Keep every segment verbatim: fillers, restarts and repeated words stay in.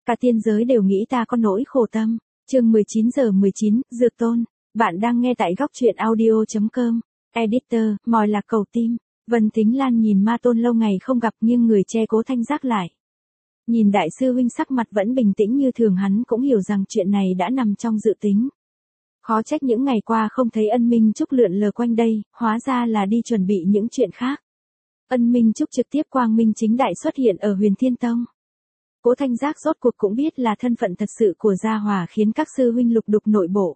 Cả tiên giới đều nghĩ ta có nỗi khổ tâm. Chương mười chín giờ mười chín, Dược Tôn. Bạn đang nghe tại góc truyện audio chấm com. Editor, mòi lạc cầu tim. Vân Tính Lan nhìn Ma Tôn lâu ngày không gặp nghiêng người che Cố Thanh Giác lại. Nhìn đại sư huynh sắc mặt vẫn bình tĩnh như thường, hắn cũng hiểu rằng chuyện này đã nằm trong dự tính. Khó trách những ngày qua không thấy Ân Minh Trúc lượn lờ quanh đây, hóa ra là đi chuẩn bị những chuyện khác. Ân Minh Trúc trực tiếp quang minh chính đại xuất hiện ở Huyền Thiên Tông. Cố Thanh Giác rốt cuộc cũng biết là thân phận thật sự của Gia Hòa, khiến các sư huynh lục đục nội bộ.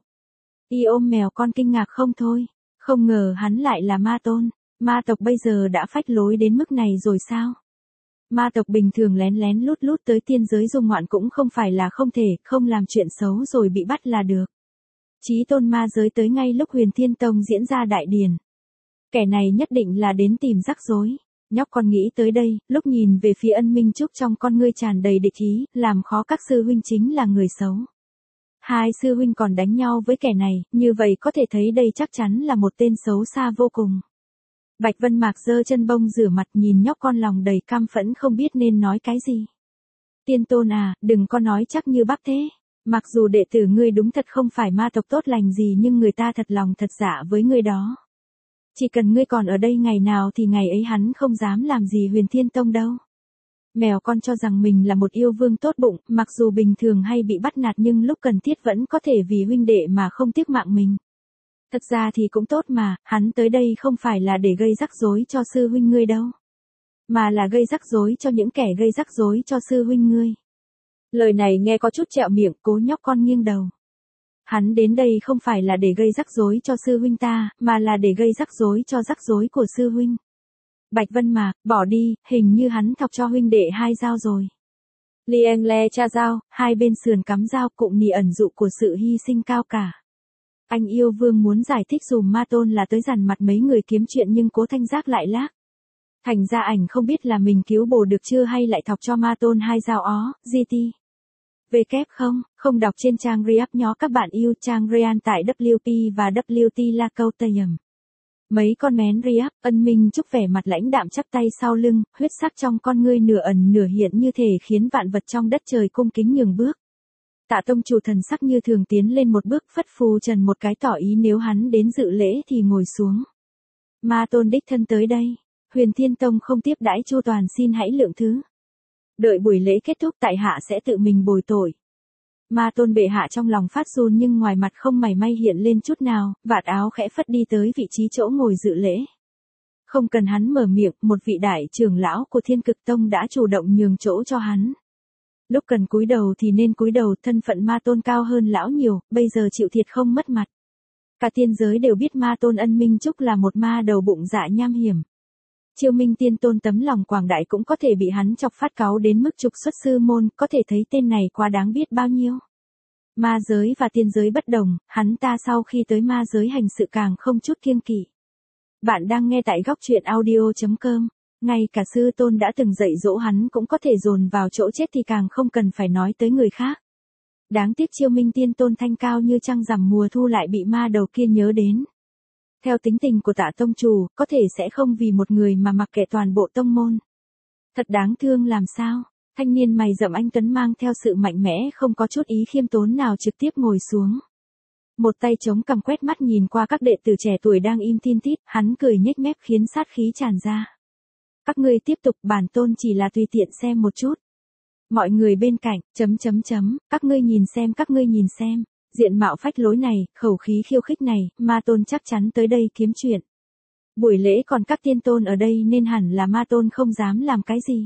Y ôm mèo con kinh ngạc không thôi, không ngờ hắn lại là Ma Tôn. Ma tộc bây giờ đã phách lối đến mức này rồi sao? Ma tộc bình thường lén lén lút lút tới tiên giới du ngoạn cũng không phải là không thể, không làm chuyện xấu rồi bị bắt là được. Chí tôn ma giới tới ngay lúc Huyền Thiên Tông diễn ra đại điển. Kẻ này nhất định là đến tìm rắc rối. Nhóc con nghĩ tới đây, lúc nhìn về phía Ân Minh Trúc trong con ngươi tràn đầy địch ý, làm khó các sư huynh chính là người xấu. Hai sư huynh còn đánh nhau với kẻ này, như vậy có thể thấy đây chắc chắn là một tên xấu xa vô cùng. Bạch Vân Mạc giơ chân bông rửa mặt nhìn nhóc con lòng đầy căm phẫn không biết nên nói cái gì. Tiên Tôn à, đừng có nói chắc như bác thế. Mặc dù đệ tử ngươi đúng thật không phải ma tộc tốt lành gì nhưng người ta thật lòng thật dạ với ngươi đó. Chỉ cần ngươi còn ở đây ngày nào thì ngày ấy hắn không dám làm gì Huyền Thiên Tông đâu. Mèo con cho rằng mình là một yêu vương tốt bụng, mặc dù bình thường hay bị bắt nạt nhưng lúc cần thiết vẫn có thể vì huynh đệ mà không tiếc mạng mình. Thật ra thì cũng tốt mà, hắn tới đây không phải là để gây rắc rối cho sư huynh ngươi đâu. Mà là gây rắc rối cho những kẻ gây rắc rối cho sư huynh ngươi. Lời này nghe có chút trẹo miệng, Cố nhóc con nghiêng đầu. Hắn đến đây không phải là để gây rắc rối cho sư huynh ta, mà là để gây rắc rối cho rắc rối của sư huynh. Bạch Vân Mạc, bỏ đi, hình như hắn thọc cho huynh đệ hai dao rồi. Lieng le cha dao, hai bên sườn cắm dao, cụm nỉ ẩn dụ của sự hy sinh cao cả. Anh yêu vương muốn giải thích dùm Ma Tôn là tới dằn mặt mấy người kiếm chuyện nhưng Cố Thanh Giác lại lác. Thành ra ảnh không biết là mình cứu bồ được chưa hay lại thọc cho Ma Tôn hai dao ó, giê tê. Về kép không, không đọc trên trang Riap nhó các bạn yêu trang Rean tại W P và W T La Câu Tayầm. Mấy con mén Riap, Ân Minh Trúc vẻ mặt lãnh đạm chắp tay sau lưng, huyết sắc trong con ngươi nửa ẩn nửa hiện như thể khiến vạn vật trong đất trời cung kính nhường bước. Tạ tông chủ thần sắc như thường tiến lên một bước phất phù trần một cái tỏ ý nếu hắn đến dự lễ thì ngồi xuống. Ma Tôn đích thân tới đây, Huyền Thiên Tông không tiếp đãi chu toàn xin hãy lượng thứ. Đợi buổi lễ kết thúc tại hạ sẽ tự mình bồi tội. Ma Tôn bệ hạ trong lòng phát run nhưng ngoài mặt không mảy may hiện lên chút nào, vạt áo khẽ phất đi tới vị trí chỗ ngồi dự lễ. Không cần hắn mở miệng, một vị đại trưởng lão của Thiên Cực Tông đã chủ động nhường chỗ cho hắn. Lúc cần cúi đầu thì nên cúi đầu, thân phận Ma Tôn cao hơn lão nhiều, bây giờ chịu thiệt không mất mặt. Cả tiên giới đều biết Ma Tôn Ân Minh Trúc là một ma đầu bụng dạ nham hiểm. Chiêu Minh Tiên Tôn tấm lòng quảng đại cũng có thể bị hắn chọc phát cáu đến mức trục xuất sư môn, có thể thấy tên này quá đáng biết bao nhiêu. Ma giới và tiên giới bất đồng, hắn ta sau khi tới ma giới hành sự càng không chút kiêng kỵ. Bạn đang nghe tại góc truyện audio chấm com. Ngay cả sư tôn đã từng dạy dỗ hắn cũng có thể dồn vào chỗ chết thì càng không cần phải nói tới người khác. Đáng tiếc Chiêu Minh Tiên Tôn thanh cao như trăng rằm mùa thu lại bị ma đầu kia nhớ đến. Theo tính tình của Tạ tông chủ, có thể sẽ không vì một người mà mặc kệ toàn bộ tông môn. Thật đáng thương làm sao? Thanh niên mày rậm anh tuấn mang theo sự mạnh mẽ không có chút ý khiêm tốn nào trực tiếp ngồi xuống. Một tay chống cằm quét mắt nhìn qua các đệ tử trẻ tuổi đang im tin tít, hắn cười nhếch mép khiến sát khí tràn ra. Các ngươi tiếp tục, bản tôn chỉ là tùy tiện xem một chút. Mọi người bên cạnh, chấm chấm chấm, các ngươi nhìn xem các ngươi nhìn xem. Diện mạo phách lối này, khẩu khí khiêu khích này, Ma Tôn chắc chắn tới đây kiếm chuyện. Buổi lễ còn các tiên tôn ở đây nên hẳn là Ma Tôn không dám làm cái gì.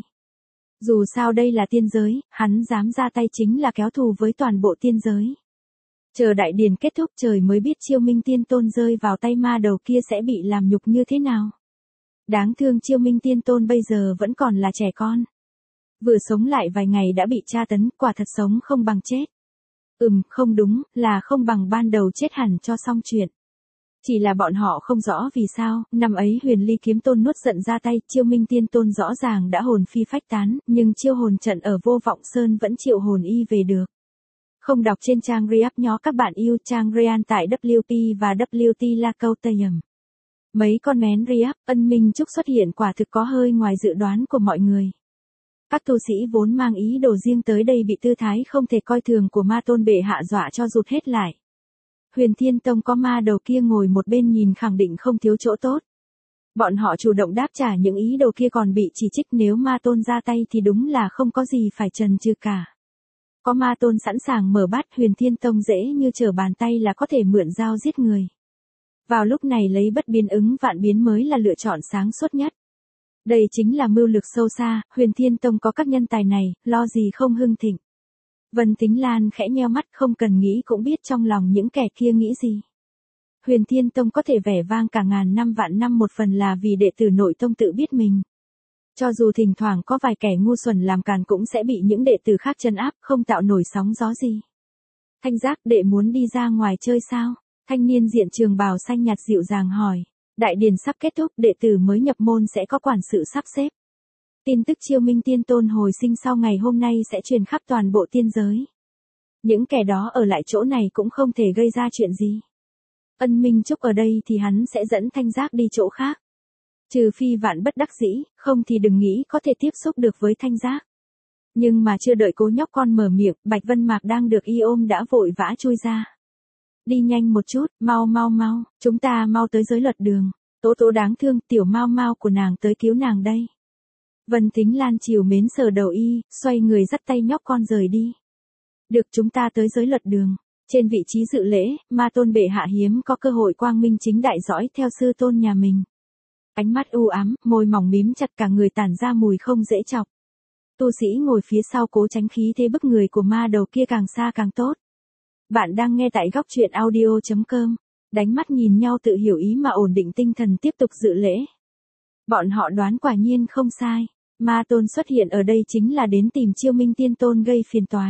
Dù sao đây là tiên giới, hắn dám ra tay chính là kéo thù với toàn bộ tiên giới. Chờ đại điển kết thúc trời mới biết Chiêu Minh Tiên Tôn rơi vào tay ma đầu kia sẽ bị làm nhục như thế nào. Đáng thương Chiêu Minh Tiên Tôn bây giờ vẫn còn là trẻ con. Vừa sống lại vài ngày đã bị tra tấn, quả thật sống không bằng chết. Ừm, không đúng, là không bằng ban đầu chết hẳn cho xong chuyện. Chỉ là bọn họ không rõ vì sao, năm ấy Huyền Ly Kiếm Tôn nuốt giận ra tay, Chiêu Minh Tiên Tôn rõ ràng đã hồn phi phách tán, nhưng chiêu hồn trận ở Vô Vọng Sơn vẫn triệu hồn y về được. Không đọc trên trang Riap nhó các bạn yêu trang Rean tại W P và W T La Câu Tayầm. Mấy con mén Riap, Ân Minh Trúc xuất hiện quả thực có hơi ngoài dự đoán của mọi người. Các tu sĩ vốn mang ý đồ riêng tới đây bị tư thái không thể coi thường của ma tôn bệ hạ dọa cho rụt hết lại. Huyền Thiên Tông có ma đầu kia ngồi một bên nhìn khẳng định không thiếu chỗ tốt. Bọn họ chủ động đáp trả những ý đồ kia còn bị chỉ trích, nếu ma tôn ra tay thì đúng là không có gì phải chần chừ cả. Có ma tôn sẵn sàng mở bát, Huyền Thiên Tông dễ như trở bàn tay là có thể mượn dao giết người. Vào lúc này lấy bất biến ứng vạn biến mới là lựa chọn sáng suốt nhất. Đây chính là mưu lược sâu xa, Huyền Thiên Tông có các nhân tài này, lo gì không hưng thịnh. Vân Tính Lan khẽ nheo mắt, không cần nghĩ cũng biết trong lòng những kẻ kia nghĩ gì. Huyền Thiên Tông có thể vẻ vang cả ngàn năm vạn năm một phần là vì đệ tử nội tông tự biết mình. Cho dù thỉnh thoảng có vài kẻ ngu xuẩn làm càn cũng sẽ bị những đệ tử khác trấn áp, không tạo nổi sóng gió gì. Thanh Giác, đệ muốn đi ra ngoài chơi sao? Thanh niên diện trường bào xanh nhạt dịu dàng hỏi. Đại điển sắp kết thúc, đệ tử mới nhập môn sẽ có quản sự sắp xếp. Tin tức Chiêu Minh Tiên Tôn hồi sinh sau ngày hôm nay sẽ truyền khắp toàn bộ tiên giới. Những kẻ đó ở lại chỗ này cũng không thể gây ra chuyện gì. Ân Minh Trúc ở đây thì hắn sẽ dẫn Thanh Giác đi chỗ khác. Trừ phi vạn bất đắc dĩ, không thì đừng nghĩ có thể tiếp xúc được với Thanh Giác. Nhưng mà chưa đợi Cố nhóc con mở miệng, Bạch Vân Mạc đang được y ôm đã vội vã chui ra. Đi nhanh một chút, mau mau mau, chúng ta mau tới giới luật đường. Tố Tố đáng thương, tiểu mau mau của nàng tới cứu nàng đây. Vân Tính Lan chiều mến sờ đầu y, xoay người dắt tay nhóc con rời đi. Được, chúng ta tới giới luật đường. Trên vị trí dự lễ, ma tôn bệ hạ hiếm có cơ hội quang minh chính đại dõi theo sư tôn nhà mình. Ánh mắt u ám, môi mỏng mím chặt, cả người tản ra mùi không dễ chọc. Tu sĩ ngồi phía sau cố tránh khí thế bức người của ma đầu kia càng xa càng tốt. Bạn đang nghe tại góc truyện audio chấm com. Đánh mắt nhìn nhau tự hiểu ý mà ổn định tinh thần tiếp tục dự lễ. Bọn họ đoán quả nhiên không sai. Ma tôn xuất hiện ở đây chính là đến tìm Chiêu Minh Tiên Tôn gây phiền toái.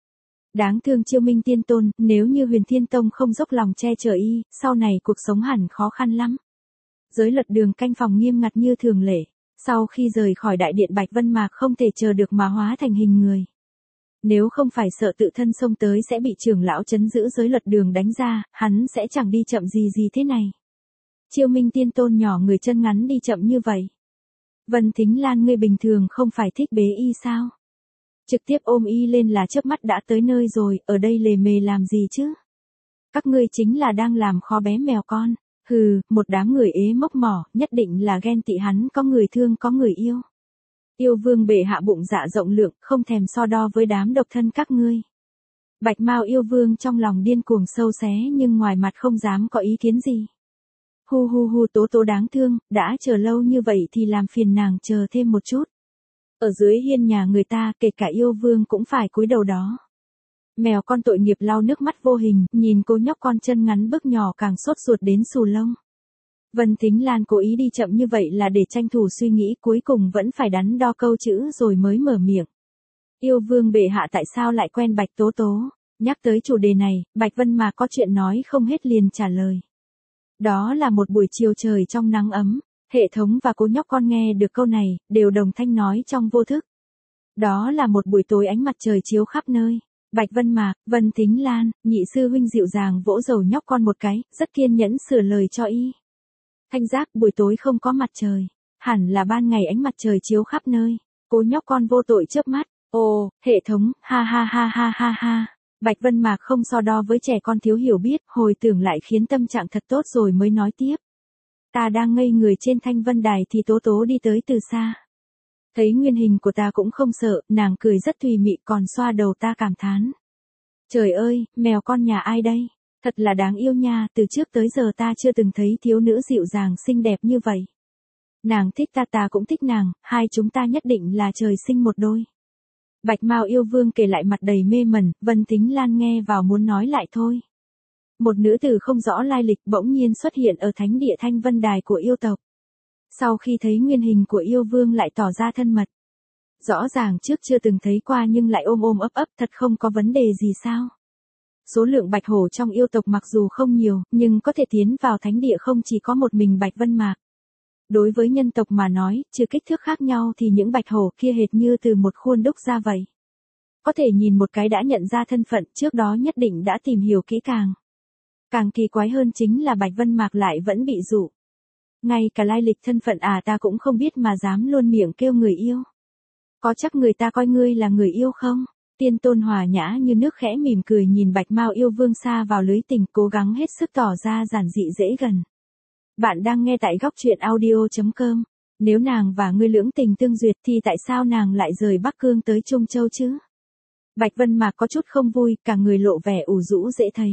Đáng thương Chiêu Minh Tiên Tôn, nếu như Huyền Thiên Tông không dốc lòng che chở y, sau này cuộc sống hẳn khó khăn lắm. Giới luật đường canh phòng nghiêm ngặt như thường lệ. Sau khi rời khỏi đại điện, Bạch Vân Mạc không thể chờ được mà hóa thành hình người. Nếu không phải sợ tự thân xông tới sẽ bị trưởng lão trấn giữ giới luật đường đánh ra, hắn sẽ chẳng đi chậm gì gì thế này. Chiêu Minh Tiên Tôn nhỏ người chân ngắn đi chậm như vậy. Vân Thính Lan, ngươi bình thường không phải thích bế y sao? Trực tiếp ôm y lên là chớp mắt đã tới nơi rồi, ở đây lề mề làm gì chứ? Các ngươi chính là đang làm khó bé mèo con. Hừ, một đám người ế mốc mỏ, nhất định là ghen tị hắn có người thương có người yêu. Yêu vương bệ hạ bụng dạ rộng lượng, không thèm so đo với đám độc thân các ngươi. Bạch Mao yêu vương trong lòng điên cuồng sâu xé nhưng ngoài mặt không dám có ý kiến gì. Hu hu hu, Tố Tố đáng thương, đã chờ lâu như vậy thì làm phiền nàng chờ thêm một chút. Ở dưới hiên nhà người ta, kể cả yêu vương cũng phải cúi đầu đó. Mèo con tội nghiệp lau nước mắt vô hình, nhìn cô nhóc con chân ngắn bước nhỏ càng sốt ruột đến xù lông. Vân Thính Lan cố ý đi chậm như vậy là để tranh thủ suy nghĩ, cuối cùng vẫn phải đắn đo câu chữ rồi mới mở miệng. Yêu vương bệ hạ tại sao lại quen Bạch Tố Tố? Nhắc tới chủ đề này, Bạch Vân Mạc có chuyện nói không hết liền trả lời. Đó là một buổi chiều trời trong nắng ấm, hệ thống và cô nhóc con nghe được câu này, đều đồng thanh nói trong vô thức. Đó là một buổi tối ánh mặt trời chiếu khắp nơi. Bạch Vân Mạc, Vân Thính Lan, nhị sư huynh dịu dàng vỗ dầu nhóc con một cái, rất kiên nhẫn sửa lời cho y. Thanh Giác, buổi tối không có mặt trời, hẳn là ban ngày ánh mặt trời chiếu khắp nơi. Cô nhóc con vô tội chớp mắt, ồ, hệ thống, ha ha ha ha ha ha. Bạch Vân Mạc không so đo với trẻ con thiếu hiểu biết, hồi tưởng lại khiến tâm trạng thật tốt rồi mới nói tiếp. Ta đang ngây người trên Thanh Vân Đài thì Tố Tố đi tới từ xa. Thấy nguyên hình của ta cũng không sợ, nàng cười rất tùy mị còn xoa đầu ta cảm thán. Trời ơi, mèo con nhà ai đây? Thật là đáng yêu nha, từ trước tới giờ ta chưa từng thấy thiếu nữ dịu dàng xinh đẹp như vậy. Nàng thích ta, ta cũng thích nàng, hai chúng ta nhất định là trời sinh một đôi. Bạch Mao yêu vương kể lại mặt đầy mê mẩn, Vân Thính Lan nghe vào muốn nói lại thôi. Một nữ tử không rõ lai lịch bỗng nhiên xuất hiện ở thánh địa Thanh Vân Đài của yêu tộc. Sau khi thấy nguyên hình của yêu vương lại tỏ ra thân mật. Rõ ràng trước chưa từng thấy qua nhưng lại ôm ôm ấp ấp, thật không có vấn đề gì sao. Số lượng bạch hổ trong yêu tộc mặc dù không nhiều, nhưng có thể tiến vào thánh địa không chỉ có một mình Bạch Vân Mạc. Đối với nhân tộc mà nói, trừ kích thước khác nhau thì những bạch hổ kia hệt như từ một khuôn đúc ra vậy. Có thể nhìn một cái đã nhận ra thân phận, trước đó nhất định đã tìm hiểu kỹ càng. Càng kỳ quái hơn chính là Bạch Vân Mạc lại vẫn bị dụ. Ngay cả lai lịch thân phận à ta cũng không biết mà dám luôn miệng kêu người yêu. Có chắc người ta coi ngươi là người yêu không? Tiên Tôn hòa nhã như nước khẽ mỉm cười nhìn Bạch Mao yêu vương xa vào lưới tình, cố gắng hết sức tỏ ra giản dị dễ gần. Bạn đang nghe tại góc truyện audio chấm com. Nếu nàng và ngươi lưỡng tình tương duyệt thì tại sao nàng lại rời Bắc Cương tới Trung Châu chứ? Bạch Vân Mạc có chút không vui, cả người lộ vẻ ủ rũ dễ thấy.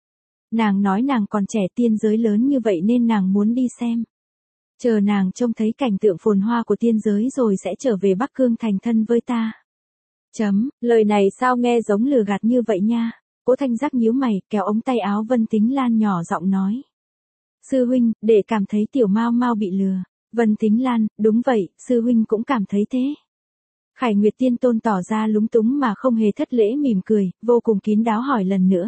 Nàng nói nàng còn trẻ, tiên giới lớn như vậy nên nàng muốn đi xem. Chờ nàng trông thấy cảnh tượng phồn hoa của tiên giới rồi sẽ trở về Bắc Cương thành thân với ta. Chấm, lời này sao nghe giống lừa gạt như vậy nha. Cố Thanh Giác nhíu mày, kéo ống tay áo Vân Tính Lan nhỏ giọng nói. Sư huynh, để cảm thấy tiểu Mao Mao bị lừa. Vân Tính Lan, đúng vậy, sư huynh cũng cảm thấy thế. Khải Nguyệt Tiên Tôn tỏ ra lúng túng mà không hề thất lễ mỉm cười, vô cùng kín đáo hỏi lần nữa.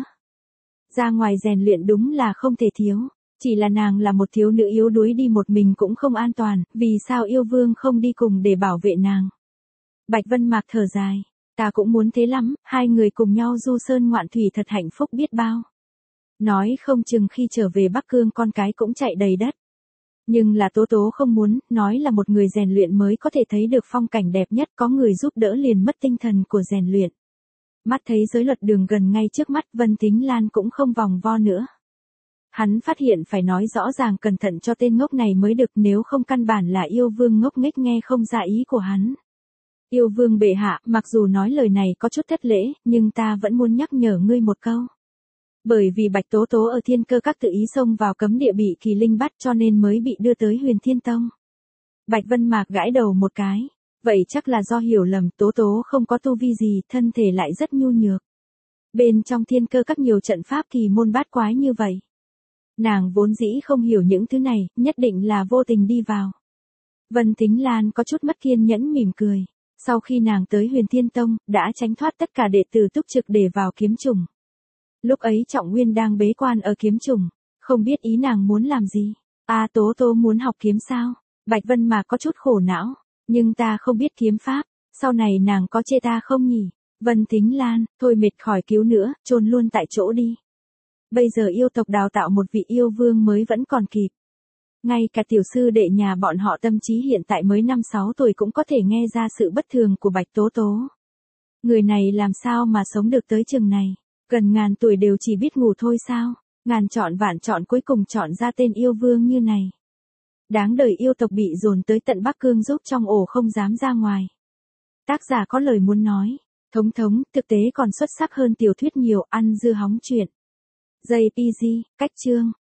Ra ngoài rèn luyện đúng là không thể thiếu. Chỉ là nàng là một thiếu nữ yếu đuối, đi một mình cũng không an toàn, vì sao yêu vương không đi cùng để bảo vệ nàng? Bạch Vân Mạc thở dài, ta cũng muốn thế lắm, hai người cùng nhau du sơn ngoạn thủy thật hạnh phúc biết bao. Nói không chừng khi trở về Bắc Cương con cái cũng chạy đầy đất. Nhưng là Tố Tố không muốn, nói là một người rèn luyện mới có thể thấy được phong cảnh đẹp nhất, có người giúp đỡ liền mất tinh thần của rèn luyện. Mắt thấy giới luật đường gần ngay trước mắt, Vân Tính Lan cũng không vòng vo nữa. Hắn phát hiện phải nói rõ ràng cẩn thận cho tên ngốc này mới được, nếu không căn bản là yêu vương ngốc nghếch nghe không ra ý của hắn. Yêu vương bệ hạ, mặc dù nói lời này có chút thất lễ, nhưng ta vẫn muốn nhắc nhở ngươi một câu. Bởi vì Bạch Tố Tố ở Thiên Cơ Các tự ý xông vào cấm địa bị kỳ linh bắt cho nên mới bị đưa tới Huyền Thiên Tông. Bạch Vân Mạc gãi đầu một cái. Vậy chắc là do hiểu lầm, Tố Tố không có tu vi gì, thân thể lại rất nhu nhược. Bên trong Thiên Cơ Các nhiều trận pháp kỳ môn bát quái như vậy. Nàng vốn dĩ không hiểu những thứ này, nhất định là vô tình đi vào. Vân Tính Lan có chút mất kiên nhẫn mỉm cười. Sau khi nàng tới Huyền Thiên Tông, đã tránh thoát tất cả đệ tử túc trực để vào kiếm trùng. Lúc ấy Trọng Nguyên đang bế quan ở kiếm trùng, không biết ý nàng muốn làm gì. A Tố Tố muốn học kiếm sao? Bạch Vân Mạc có chút khổ não, nhưng ta không biết kiếm pháp, sau này nàng có chê ta không nhỉ? Vân Tính Lan, thôi mệt khỏi cứu nữa, chôn luôn tại chỗ đi. Bây giờ yêu tộc đào tạo một vị yêu vương mới vẫn còn kịp. Ngay cả tiểu sư đệ nhà bọn họ tâm trí hiện tại mới năm sáu tuổi cũng có thể nghe ra sự bất thường của Bạch Tố Tố. Người này làm sao mà sống được tới chừng này? Gần ngàn tuổi đều chỉ biết ngủ thôi sao? Ngàn chọn vạn chọn cuối cùng chọn ra tên yêu vương như này. Đáng đời yêu tộc bị dồn tới tận Bắc Cương giúp trong ổ không dám ra ngoài. Tác giả có lời muốn nói. Thống thống, thực tế còn xuất sắc hơn tiểu thuyết nhiều, ăn dưa hóng chuyện. gi pê giê, cách chương.